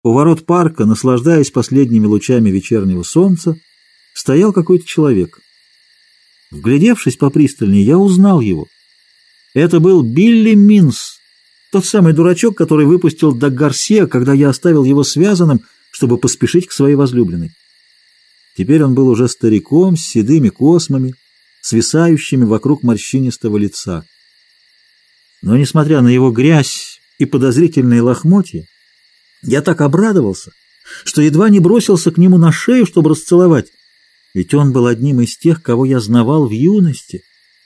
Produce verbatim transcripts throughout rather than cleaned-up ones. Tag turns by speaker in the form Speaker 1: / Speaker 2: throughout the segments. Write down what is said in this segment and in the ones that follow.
Speaker 1: У ворот парка, наслаждаясь последними лучами вечернего солнца, стоял какой-то человек. Вглядевшись попристальнее, я узнал его. Это был Билли Минс, тот самый дурачок, который выпустил Даг Гарсия, когда я оставил его связанным, чтобы поспешить к своей возлюбленной. Теперь он был уже стариком с седыми космами, свисающими вокруг морщинистого лица. Но, несмотря на его грязь и подозрительные лохмотья, я так обрадовался, что едва не бросился к нему на шею, чтобы расцеловать, ведь он был одним из тех, кого я знавал в юности.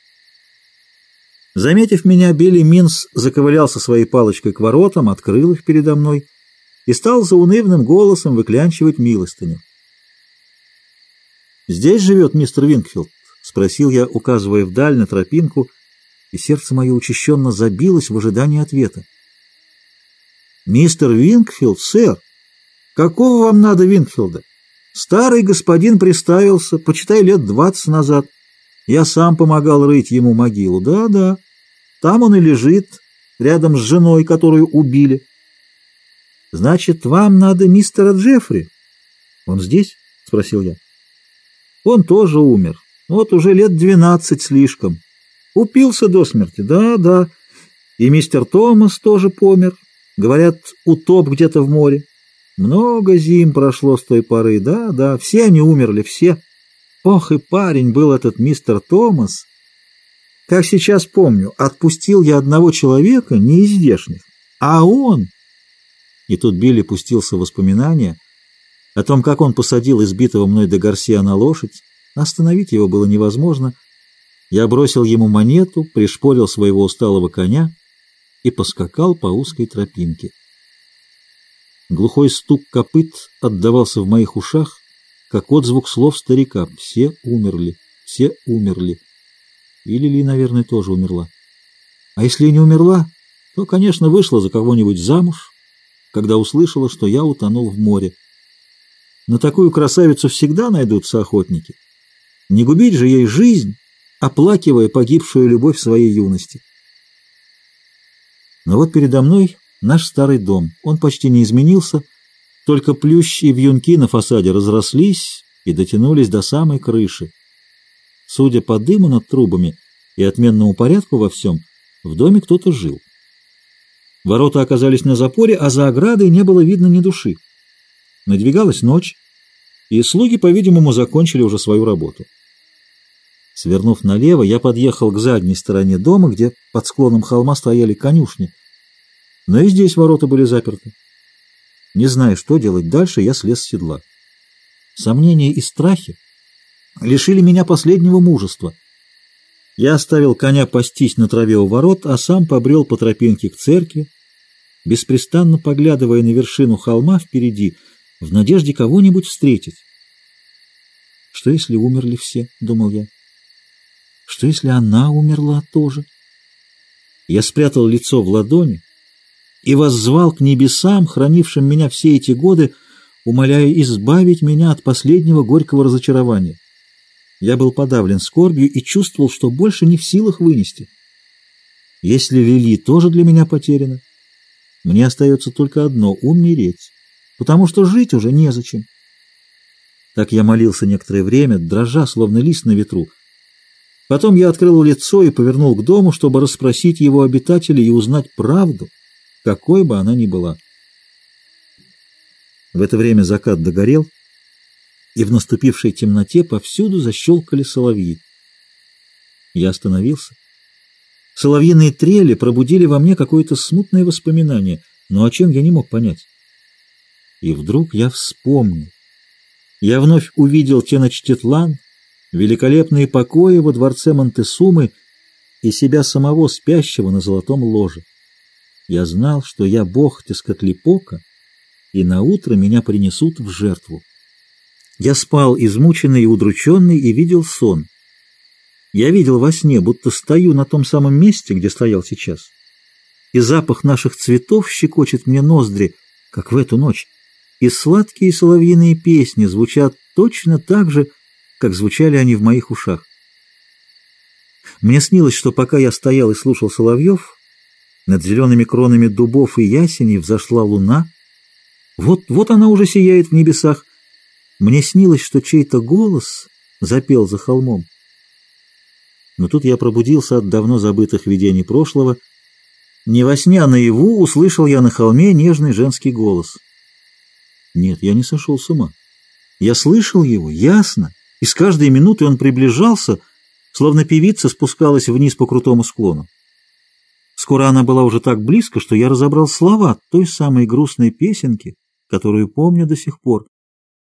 Speaker 1: Заметив меня, Билли Минс заковылялся своей палочкой к воротам, открыл их передо мной и стал заунывным голосом выклянчивать милостыню. «Здесь живет мистер Винкфилд?» — спросил я, указывая вдаль на тропинку, и сердце мое учащенно забилось в ожидании ответа. «Мистер Винкфилд, сэр? Какого вам надо Винкфилда? Старый господин приставился, почитай, лет двадцать назад. Я сам помогал рыть ему могилу. Да-да, там он и лежит, рядом с женой, которую убили. Значит, вам надо мистера Джеффри?» «Он здесь?» — спросил я. «Он тоже умер. Вот уже лет двенадцать слишком. Упился до смерти. Да-да. И мистер Томас тоже помер. Говорят, утоп где-то в море. Много зим прошло с той поры. Да-да, все они умерли, все. Ох, и парень был этот мистер Томас. Как сейчас помню, отпустил я одного человека, не из здешних, а он...» И тут Билли пустился в воспоминания о том, как он посадил избитого мной де Гарсия на лошадь. Остановить его было невозможно. Я бросил ему монету, пришпорил своего усталого коня и поскакал по узкой тропинке. Глухой стук копыт отдавался в моих ушах, как отзвук слов старика. Все умерли, все умерли. И Лили, наверное, тоже умерла. А если и не умерла, то, конечно, вышла за кого-нибудь замуж, когда услышала, что я утонул в море. На такую красавицу всегда найдутся охотники. Не губить же ей жизнь, оплакивая погибшую любовь своей юности. Но вот передо мной наш старый дом. Он почти не изменился, только плющ и вьюнки на фасаде разрослись и дотянулись до самой крыши. Судя по дыму над трубами и отменному порядку во всем, в доме кто-то жил. Ворота оказались на запоре, а за оградой не было видно ни души. Надвигалась ночь, и слуги, по-видимому, закончили уже свою работу. Свернув налево, я подъехал к задней стороне дома, где под склоном холма стояли конюшни. Но и здесь ворота были заперты. Не зная, что делать дальше, я слез с седла. Сомнения и страхи лишили меня последнего мужества. Я оставил коня пастись на траве у ворот, а сам побрел по тропинке к церкви, беспрестанно поглядывая на вершину холма впереди, в надежде кого-нибудь встретить. «Что, если умерли все?» — думал я. «Что, если она умерла тоже?» Я спрятал лицо в ладони и воззвал к небесам, хранившим меня все эти годы, умоляя избавить меня от последнего горького разочарования. Я был подавлен скорбью и чувствовал, что больше не в силах вынести. Если Лили тоже для меня потеряна, мне остается только одно — умереть, потому что жить уже незачем. Так я молился некоторое время, дрожа, словно лист на ветру. Потом я открыл лицо и повернул к дому, чтобы расспросить его обитателей и узнать правду, какой бы она ни была. В это время закат догорел, и в наступившей темноте повсюду защелкали соловьи. Я остановился. Соловьиные трели пробудили во мне какое-то смутное воспоминание, но о чем я не мог понять. И вдруг я вспомнил. Я вновь увидел Теночтитлан, великолепные покои во дворце Монтесумы и себя самого спящего на золотом ложе. Я знал, что я бог Тескотлипока, и наутро меня принесут в жертву. Я спал измученный и удрученный и видел сон. Я видел во сне, будто стою на том самом месте, где стоял сейчас. И запах наших цветов щекочет мне ноздри, как в эту ночь. И сладкие соловьиные песни звучат точно так же, как звучали они в моих ушах. Мне снилось, что пока я стоял и слушал соловьев, над зелеными кронами дубов и ясеней взошла луна, Вот, вот она уже сияет в небесах. Мне снилось, что чей-то голос запел за холмом. Но тут я пробудился от давно забытых видений прошлого. Не во сне, а наяву услышал я на холме нежный женский голос. Нет, я не сошел с ума. Я слышал его ясно, и с каждой минутой он приближался, словно певица спускалась вниз по крутому склону. Скоро она была уже так близко, что я разобрал слова той самой грустной песенки, которую помню до сих пор.